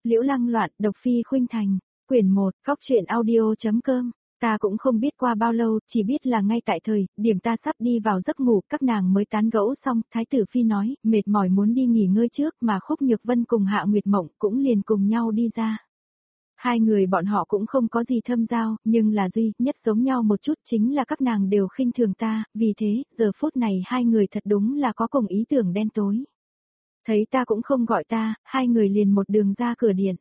Liễu Lăng Loạn, độc phi khuynh thành, quyển 1, Cóc truyện audio.com. Ta cũng không biết qua bao lâu, chỉ biết là ngay tại thời điểm ta sắp đi vào giấc ngủ, các nàng mới tán gẫu xong, Thái tử Phi nói, mệt mỏi muốn đi nghỉ ngơi trước, mà Khúc Nhược Vân cùng Hạ Nguyệt Mộng cũng liền cùng nhau đi ra. Hai người bọn họ cũng không có gì thâm giao, nhưng là duy nhất giống nhau một chút chính là các nàng đều khinh thường ta, vì thế, giờ phút này hai người thật đúng là có cùng ý tưởng đen tối. Thấy ta cũng không gọi ta, hai người liền một đường ra cửa điện.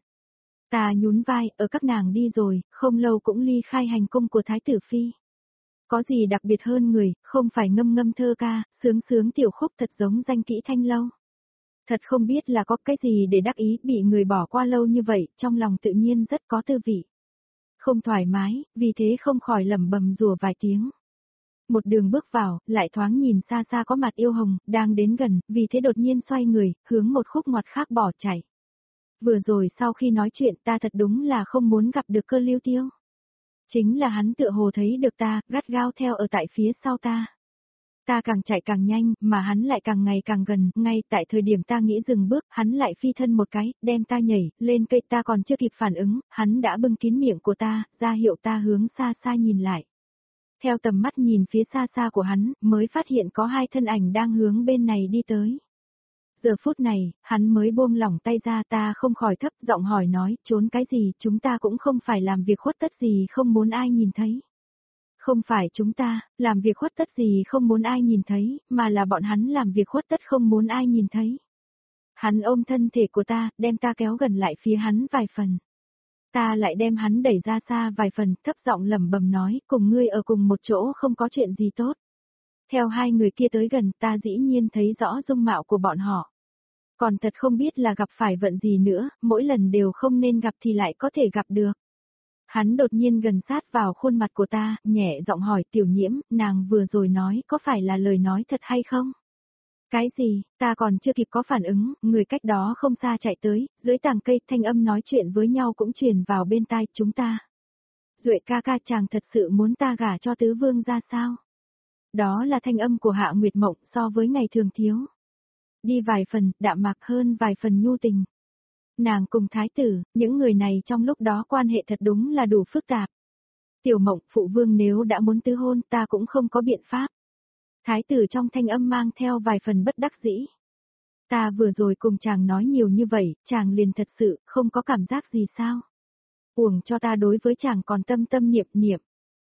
Ta nhún vai, ở các nàng đi rồi, không lâu cũng ly khai hành cung của Thái tử Phi. Có gì đặc biệt hơn người, không phải ngâm ngâm thơ ca, sướng sướng tiểu khúc thật giống danh kỹ thanh lâu. Thật không biết là có cái gì để đắc ý, bị người bỏ qua lâu như vậy, trong lòng tự nhiên rất có tư vị. Không thoải mái, vì thế không khỏi lẩm bẩm rủa vài tiếng. Một đường bước vào, lại thoáng nhìn xa xa có mặt Yêu Hồng, đang đến gần, vì thế đột nhiên xoay người, hướng một khúc ngoặt khác bỏ chạy. Vừa rồi sau khi nói chuyện ta thật đúng là không muốn gặp được Cơ Lưu Tiêu. Chính là hắn tựa hồ thấy được ta, gắt gao theo ở tại phía sau ta. Ta càng chạy càng nhanh, mà hắn lại càng ngày càng gần, ngay tại thời điểm ta nghĩ dừng bước, hắn lại phi thân một cái, đem ta nhảy, lên cây, ta còn chưa kịp phản ứng, hắn đã bưng kín miệng của ta, ra hiệu ta hướng xa xa nhìn lại. Theo tầm mắt nhìn phía xa xa của hắn, mới phát hiện có hai thân ảnh đang hướng bên này đi tới. Giờ phút này, hắn mới buông lỏng tay ra, ta không khỏi thấp giọng hỏi nói, trốn cái gì, chúng ta cũng không phải làm việc khuất tất gì không muốn ai nhìn thấy. Không phải chúng ta, làm việc khuất tất gì không muốn ai nhìn thấy, mà là bọn hắn làm việc khuất tất không muốn ai nhìn thấy. Hắn ôm thân thể của ta, đem ta kéo gần lại phía hắn vài phần. Ta lại đem hắn đẩy ra xa vài phần, thấp giọng lẩm bẩm nói, cùng ngươi ở cùng một chỗ không có chuyện gì tốt. Theo hai người kia tới gần, ta dĩ nhiên thấy rõ dung mạo của bọn họ. Còn thật không biết là gặp phải vận gì nữa, mỗi lần đều không nên gặp thì lại có thể gặp được. Hắn đột nhiên gần sát vào khuôn mặt của ta, nhẹ giọng hỏi Tiểu Nhiễm, nàng vừa rồi nói có phải là lời nói thật hay không? Cái gì, ta còn chưa kịp có phản ứng, người cách đó không xa chạy tới, dưới tàng cây thanh âm nói chuyện với nhau cũng truyền vào bên tai chúng ta. Duệ ca ca chàng thật sự muốn ta gả cho tứ vương ra sao? Đó là thanh âm của Hạ Nguyệt Mộng so với ngày thường thiếu. Đi vài phần, đạm mạc hơn vài phần nhu tình. Nàng cùng thái tử, những người này trong lúc đó quan hệ thật đúng là đủ phức tạp. Tiểu Mộng, phụ vương nếu đã muốn tứ hôn ta cũng không có biện pháp. Thái tử trong thanh âm mang theo vài phần bất đắc dĩ. Ta vừa rồi cùng chàng nói nhiều như vậy, chàng liền thật sự không có cảm giác gì sao? Uổng cho ta đối với chàng còn tâm tâm niệm niệm.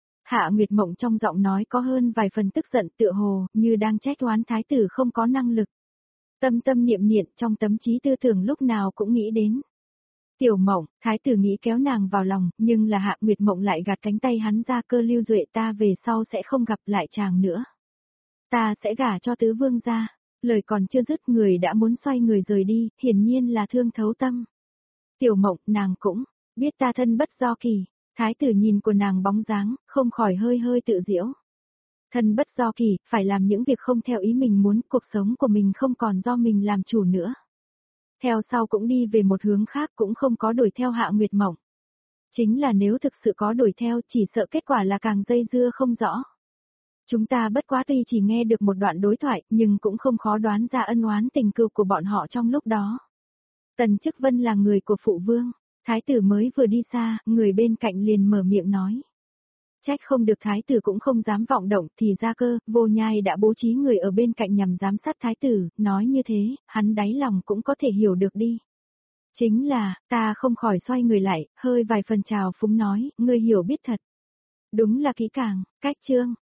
Hạ Nguyệt Mộng trong giọng nói có hơn vài phần tức giận tựa hồ, như đang trách oán thái tử không có năng lực. Tâm tâm niệm niệm trong tâm trí tư tưởng lúc nào cũng nghĩ đến. Tiểu Mộng, thái tử nghĩ kéo nàng vào lòng, nhưng là Hạ Nguyệt Mộng lại gạt cánh tay hắn ra, Cơ Lưu Duệ ta về sau sẽ không gặp lại chàng nữa. Ta sẽ gả cho tứ vương gia. Lời còn chưa dứt người đã muốn xoay người rời đi, hiển nhiên là thương thấu tâm. Tiểu Mộng, nàng cũng biết ta thân bất do kỳ. Thái tử nhìn của nàng bóng dáng, không khỏi hơi hơi tự giễu. Thân bất do kỳ, phải làm những việc không theo ý mình muốn, cuộc sống của mình không còn do mình làm chủ nữa. Theo sau cũng đi về một hướng khác, cũng không có đuổi theo Hạ Nguyệt Mộng. Chính là nếu thực sự có đuổi theo, chỉ sợ kết quả là càng dây dưa không rõ. Chúng ta bất quá tuy chỉ nghe được một đoạn đối thoại, nhưng cũng không khó đoán ra ân oán tình cừu của bọn họ trong lúc đó. Tần Chức Vân là người của phụ vương, thái tử mới vừa đi xa, người bên cạnh liền mở miệng nói. Trách không được thái tử cũng không dám vọng động, thì ra Cơ, Vô Nhai đã bố trí người ở bên cạnh nhằm giám sát thái tử, nói như thế, hắn đáy lòng cũng có thể hiểu được đi. Chính là, ta không khỏi xoay người lại, hơi vài phần trào phúng nói, ngươi hiểu biết thật. Đúng là kỹ càng, cách chương,